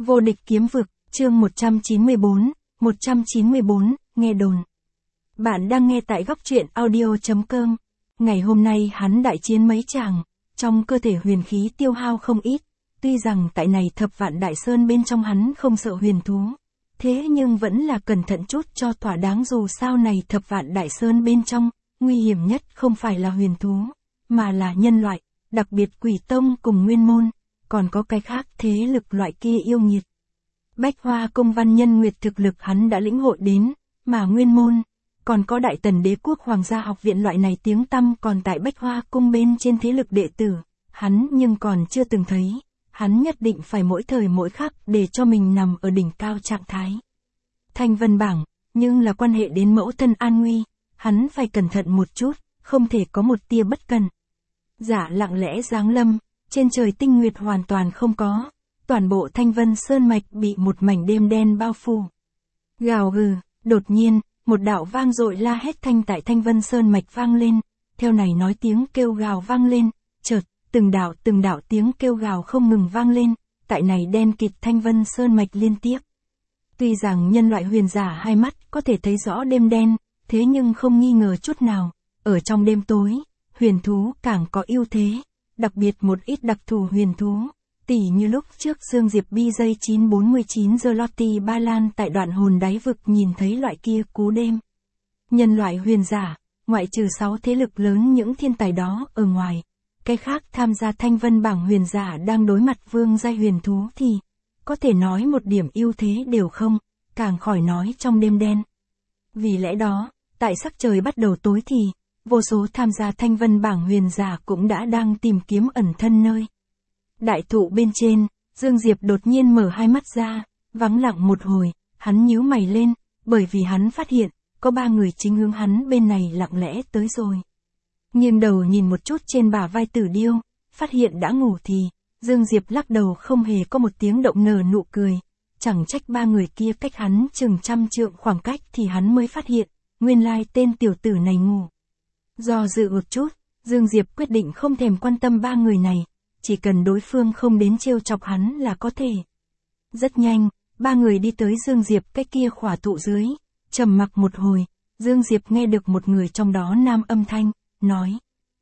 Vô địch kiếm vực, chương 194, nghe đồn. Bạn đang nghe tại góc truyện audio.com. Ngày hôm nay hắn đại chiến mấy chàng, trong cơ thể huyền khí tiêu hao không ít, tuy rằng tại này thập vạn đại sơn bên trong hắn không sợ huyền thú. Thế nhưng vẫn là cẩn thận chút cho thỏa đáng, dù sao này thập vạn đại sơn bên trong, nguy hiểm nhất không phải là huyền thú, mà là nhân loại, đặc biệt quỷ tông cùng nguyên môn, còn có cái khác thế lực loại kia yêu nghiệt. Bách Hoa Cung Văn Nhân Nguyệt thực lực hắn đã lĩnh hội đến, mà nguyên môn, còn có Đại Tần Đế Quốc Hoàng gia học viện loại này tiếng tăm còn tại Bách Hoa Cung bên trên thế lực đệ tử, hắn nhưng còn chưa từng thấy, hắn nhất định phải mỗi thời mỗi khắc để cho mình nằm ở đỉnh cao trạng thái. Thanh Vân bảng, nhưng là quan hệ đến mẫu thân an nguy, hắn phải cẩn thận một chút, không thể có một tia bất cẩn. Giả lặng lẽ giáng lâm, trên trời tinh nguyệt hoàn toàn không có, toàn bộ Thanh Vân Sơn Mạch bị một mảnh đêm đen bao phủ. Gào gừ, đột nhiên, một đạo vang dội la hét thanh tại Thanh Vân Sơn Mạch vang lên, theo này nói tiếng kêu gào vang lên, chợt, từng đạo tiếng kêu gào không ngừng vang lên, tại này đen kịt Thanh Vân Sơn Mạch liên tiếp. Tuy rằng nhân loại huyền giả hai mắt có thể thấy rõ đêm đen, thế nhưng không nghi ngờ chút nào, ở trong đêm tối, huyền thú càng có ưu thế, đặc biệt một ít đặc thù huyền thú, tỉ như lúc trước Dương Diệp BJ949 The Lottie Ba Lan tại đoạn hồn đáy vực nhìn thấy loại kia cú đêm. Nhân loại huyền giả, ngoại trừ 6 thế lực lớn những thiên tài đó ở ngoài, cái khác tham gia Thanh Vân bảng huyền giả đang đối mặt vương giai huyền thú thì, có thể nói một điểm ưu thế đều không, càng khỏi nói trong đêm đen. Vì lẽ đó, tại sắc trời bắt đầu tối thì, vô số tham gia Thanh Vân bảng huyền giả cũng đã đang tìm kiếm ẩn thân nơi. Đại thụ bên trên, Dương Diệp đột nhiên mở hai mắt ra, vắng lặng một hồi, hắn nhíu mày lên, bởi vì hắn phát hiện, có 3 người chính hướng hắn bên này lặng lẽ tới rồi. Nghiêng đầu nhìn một chút trên bả vai Tử Điêu, phát hiện đã ngủ thì, Dương Diệp lắc đầu không hề có một tiếng động nở nụ cười, chẳng trách 3 người kia cách hắn chừng 100 trượng khoảng cách thì hắn mới phát hiện, nguyên lai tên tiểu tử này ngủ. Do dự một chút, Dương Diệp quyết định không thèm quan tâm 3 người này, chỉ cần đối phương không đến trêu chọc hắn là có thể. Rất nhanh, 3 người đi tới Dương Diệp cái kia khỏa thụ dưới, trầm mặc một hồi, Dương Diệp nghe được một người trong đó nam âm thanh, nói: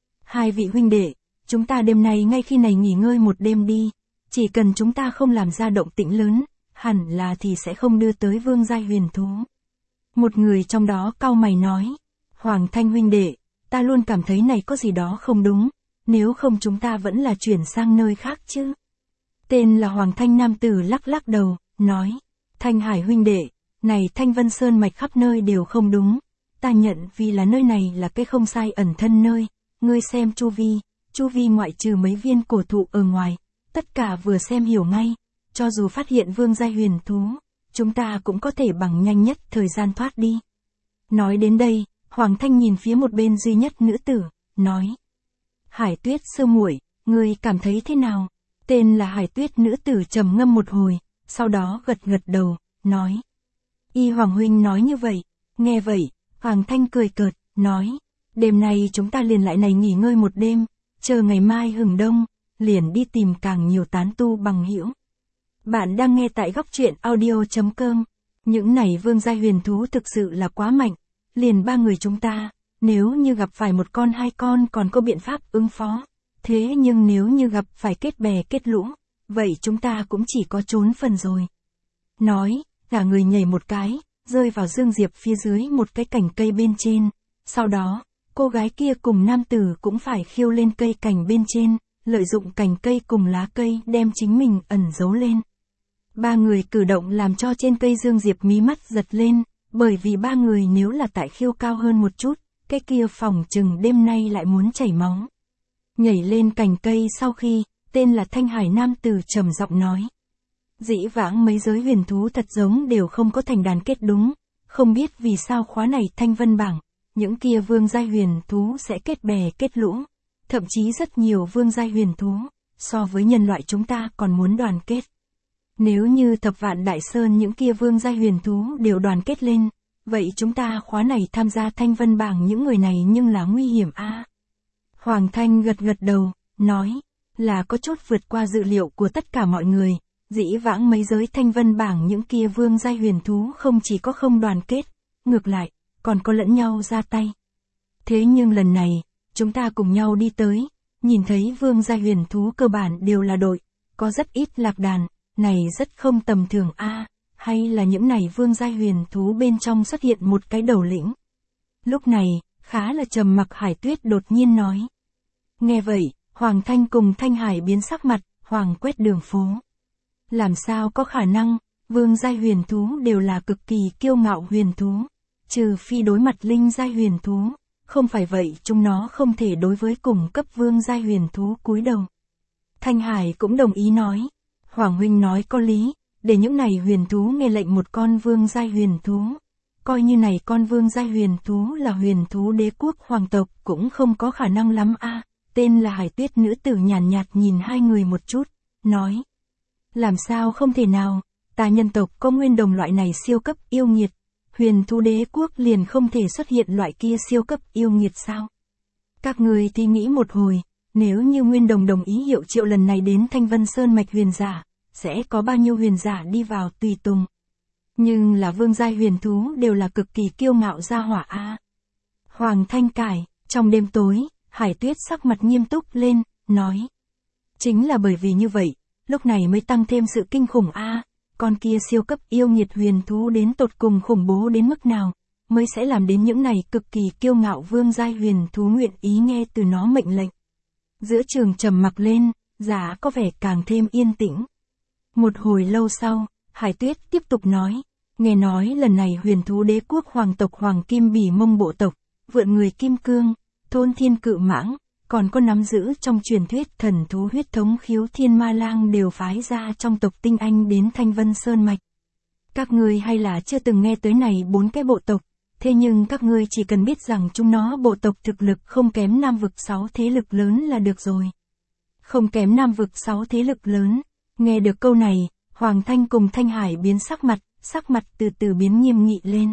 2 vị huynh đệ, chúng ta đêm nay ngay khi này nghỉ ngơi một đêm đi, chỉ cần chúng ta không làm ra động tĩnh lớn, hẳn là thì sẽ không đưa tới vương giai huyền thú. Một người trong đó cau mày nói: Hoàng Thanh huynh đệ, ta luôn cảm thấy này có gì đó không đúng, nếu không chúng ta vẫn là chuyển sang nơi khác chứ. Tên là Hoàng Thanh nam tử lắc lắc đầu, nói: Thanh Hải huynh đệ, này Thanh Vân Sơn Mạch khắp nơi đều không đúng, ta nhận vì là nơi này là cái không sai ẩn thân nơi, ngươi xem chu vi ngoại trừ mấy viên cổ thụ ở ngoài, tất cả vừa xem hiểu ngay, cho dù phát hiện vương giai huyền thú, chúng ta cũng có thể bằng nhanh nhất thời gian thoát đi. Nói đến đây, Hoàng Thanh nhìn phía một bên duy nhất nữ tử, nói: Hải Tuyết sư muội, ngươi cảm thấy thế nào? Tên là Hải Tuyết nữ tử trầm ngâm một hồi, sau đó gật đầu, nói: Y Hoàng huynh nói như vậy. Nghe vậy, Hoàng Thanh cười cợt, nói: Đêm nay chúng ta liền lại này nghỉ ngơi một đêm, chờ ngày mai hừng đông, liền đi tìm càng nhiều tán tu bằng hữu. Bạn đang nghe tại góc truyện audio.com. Những này vương giai huyền thú thực sự là quá mạnh, liền 3 người chúng ta, nếu như gặp phải 1 con 2 con còn có biện pháp ứng phó, thế nhưng nếu như gặp phải kết bè kết lũ, vậy chúng ta cũng chỉ có trốn phần rồi. Nói, cả người nhảy một cái, rơi vào Dương Diệp phía dưới một cái cành cây bên trên, sau đó, cô gái kia cùng nam tử cũng phải khiêu lên cây cành bên trên, lợi dụng cành cây cùng lá cây đem chính mình ẩn giấu lên. 3 người cử động làm cho trên cây Dương Diệp mí mắt giật lên, bởi vì 3 người nếu là tại khiêu cao hơn một chút, cái kia phỏng chừng đêm nay lại muốn chảy máu. Nhảy lên cành cây sau khi, tên là Thanh Hải nam tử trầm giọng nói: Dĩ vãng mấy giới huyền thú thật giống đều không có thành đàn kết đúng, không biết vì sao khóa này Thanh Vân bảng, những kia vương giai huyền thú sẽ kết bè kết lũ, thậm chí rất nhiều vương giai huyền thú, so với nhân loại chúng ta còn muốn đoàn kết. Nếu như thập vạn đại sơn những kia vương giai huyền thú đều đoàn kết lên, vậy chúng ta khóa này tham gia Thanh Vân bảng những người này nhưng là nguy hiểm a. Hoàng Thanh gật đầu, nói, là có chút vượt qua dự liệu của tất cả mọi người, Dĩ vãng mấy giới thanh vân bảng những kia vương giai huyền thú không chỉ có không đoàn kết, ngược lại, còn có lẫn nhau ra tay. Thế nhưng lần này, chúng ta cùng nhau đi tới, nhìn thấy vương giai huyền thú cơ bản đều là đội, có rất ít lạc đàn, này rất không tầm thường hay là những này vương giai huyền thú bên trong xuất hiện một cái đầu lĩnh. Lúc này, khá là trầm mặc Hải Tuyết đột nhiên nói. Nghe vậy, Hoàng Thanh cùng Thanh Hải biến sắc mặt, Hoàng quét đường phố. Làm sao có khả năng, vương giai huyền thú đều là cực kỳ kiêu ngạo huyền thú, trừ phi đối mặt linh giai huyền thú, không phải vậy chúng nó không thể đối với cùng cấp vương giai huyền thú cúi đầu. Thanh Hải cũng đồng ý nói, Hoàng huynh nói có lý, để những này huyền thú nghe lệnh một con vương giai huyền thú. Coi như này con vương giai huyền thú là huyền thú đế quốc hoàng tộc cũng không có khả năng lắm Tên là Hải Tuyết nữ tử nhàn nhạt nhìn hai người một chút, nói. Làm sao không thể nào, ta nhân tộc có nguyên đồng loại này siêu cấp yêu nghiệt, huyền thú đế quốc liền không thể xuất hiện loại kia siêu cấp yêu nghiệt sao? Các người thì nghĩ một hồi, nếu như nguyên đồng ý hiệu triệu lần này đến Thanh Vân Sơn mạch huyền giả, sẽ có bao nhiêu huyền giả đi vào tùy tùng. Nhưng là vương giai huyền thú đều là cực kỳ kiêu ngạo gia hỏa Hoàng Thanh cải, trong đêm tối, Hải Tuyết sắc mặt nghiêm túc lên, nói. Chính là bởi vì như vậy, lúc này mới tăng thêm sự kinh khủng con kia siêu cấp yêu nghiệt huyền thú đến tột cùng khủng bố đến mức nào, mới sẽ làm đến những này cực kỳ kiêu ngạo vương giai huyền thú nguyện ý nghe từ nó mệnh lệnh. Giữa trường trầm mặc lên, giá có vẻ càng thêm yên tĩnh. Một hồi lâu sau, Hải Tuyết tiếp tục nói, nghe nói lần này huyền thú đế quốc hoàng tộc Hoàng Kim Bỉ Mông bộ tộc, vượn người kim cương, thôn thiên cự mãng, còn có nắm giữ trong truyền thuyết thần thú huyết thống Khiếu Thiên Ma Lang đều phái ra trong tộc tinh anh đến Thanh Vân Sơn mạch. Các ngươi hay là chưa từng nghe tới này 4 cái bộ tộc, thế nhưng các ngươi chỉ cần biết rằng chúng nó bộ tộc thực lực không kém Nam vực 6 thế lực lớn là được rồi. Không kém Nam vực 6 thế lực lớn. Nghe được câu này, Hoàng Thanh cùng Thanh Hải biến sắc mặt từ từ biến nghiêm nghị lên.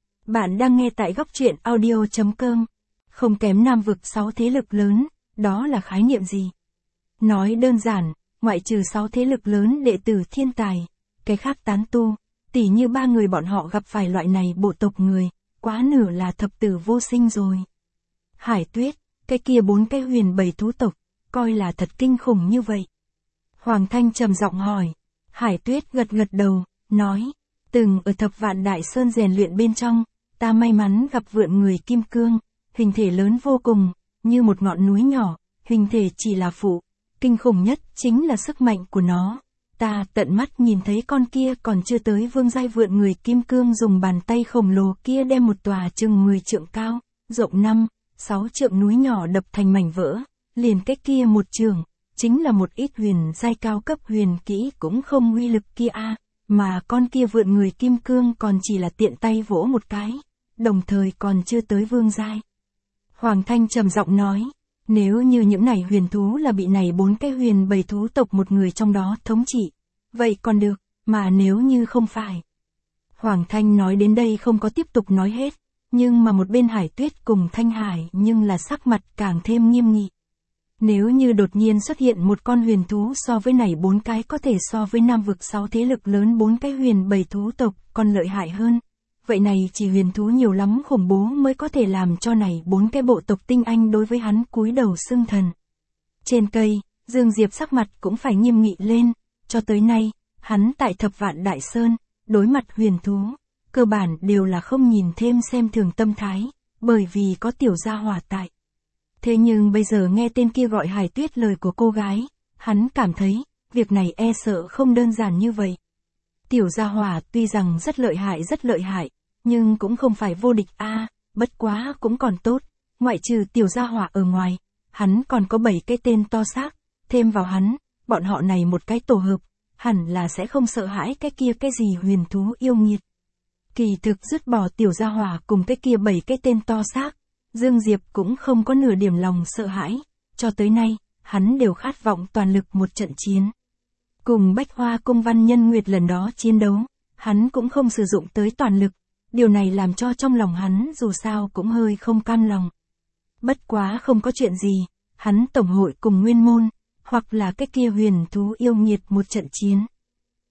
Bạn đang nghe tại góc truyện audio.com. Không kém Nam vực 6 thế lực lớn, đó là khái niệm gì? Nói đơn giản, ngoại trừ 6 thế lực lớn đệ tử thiên tài, cái khác tán tu, tỉ như 3 người bọn họ gặp phải loại này bộ tộc người, quá nửa là thập tử vô sinh rồi. Hải Tuyết, cái kia 4 cái huyền bầy thú tộc, coi là thật kinh khủng như vậy. Hoàng Thanh trầm giọng hỏi. Hải Tuyết gật đầu, nói, từng ở Thập Vạn Đại Sơn rèn luyện bên trong, ta may mắn gặp vượn người kim cương, hình thể lớn vô cùng, như một ngọn núi nhỏ, hình thể chỉ là phụ, kinh khủng nhất chính là sức mạnh của nó. Ta tận mắt nhìn thấy con kia còn chưa tới vương giai vượn người kim cương dùng bàn tay khổng lồ kia đem một tòa chừng 10 trượng cao, rộng 5-6 trượng núi nhỏ đập thành mảnh vỡ, liền cái kia một trường, chính là một ít huyền giai cao cấp huyền kỹ cũng không uy lực kia mà con kia vượn người kim cương còn chỉ là tiện tay vỗ một cái, đồng thời còn chưa tới vương giai. Hoàng Thanh trầm giọng nói, nếu như những này huyền thú là bị này 4 cái huyền bầy thú tộc một người trong đó thống trị, vậy còn được, mà nếu như không phải. Hoàng Thanh nói đến đây không có tiếp tục nói hết, nhưng mà một bên Hải Tuyết cùng Thanh Hải nhưng là sắc mặt càng thêm nghiêm nghị. Nếu như đột nhiên xuất hiện một con huyền thú so với này 4 cái có thể so với Nam vực 6 thế lực lớn 4 cái huyền bầy thú tộc còn lợi hại hơn. Vậy này chỉ huyền thú nhiều lắm khủng bố mới có thể làm cho này 4 cái bộ tộc tinh anh đối với hắn cúi đầu xưng thần. Trên cây, Dương Diệp sắc mặt cũng phải nghiêm nghị lên, cho tới nay, hắn tại Thập Vạn Đại Sơn, đối mặt huyền thú, cơ bản đều là không nhìn thêm xem thường tâm thái, bởi vì có tiểu gia hỏa tại. Thế nhưng bây giờ nghe tên kia gọi Hải Tuyết lời của cô gái, hắn cảm thấy, việc này e sợ không đơn giản như vậy. Tiểu gia hỏa tuy rằng rất lợi hại, nhưng cũng không phải vô địch bất quá cũng còn tốt, ngoại trừ tiểu gia hỏa ở ngoài, hắn còn có 7 cái tên to xác, thêm vào hắn, bọn họ này một cái tổ hợp, hẳn là sẽ không sợ hãi cái kia cái gì huyền thú yêu nghiệt. Kỳ thực dứt bỏ tiểu gia hỏa cùng cái kia 7 cái tên to xác, Dương Diệp cũng không có nửa điểm lòng sợ hãi, cho tới nay, hắn đều khát vọng toàn lực một trận chiến. Cùng Bách Hoa Cung Văn Nhân Nguyệt lần đó chiến đấu, hắn cũng không sử dụng tới toàn lực, điều này làm cho trong lòng hắn dù sao cũng hơi không cam lòng. Bất quá không có chuyện gì, hắn tổng hội cùng Nguyên Môn, hoặc là cái kia huyền thú yêu nghiệt một trận chiến.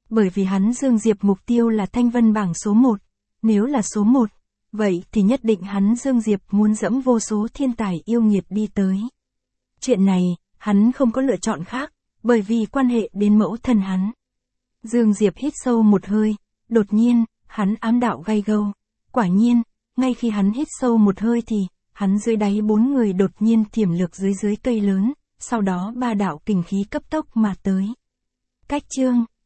Bởi vì hắn Dương Diệp mục tiêu là thanh vân bảng số 1. Nếu là số 1, vậy thì nhất định hắn Dương Diệp muốn dẫm vô số thiên tài yêu nghiệt đi tới. Chuyện này, hắn không có lựa chọn khác, bởi vì quan hệ đến mẫu thân hắn. Dương Diệp hít sâu một hơi, đột nhiên, hắn ám đạo gay gâu. Quả nhiên, ngay khi hắn hít sâu một hơi thì, hắn dưới đáy 4 người đột nhiên thiểm lược dưới cây lớn, sau đó 3 đạo kình khí cấp tốc mà tới. Cách chương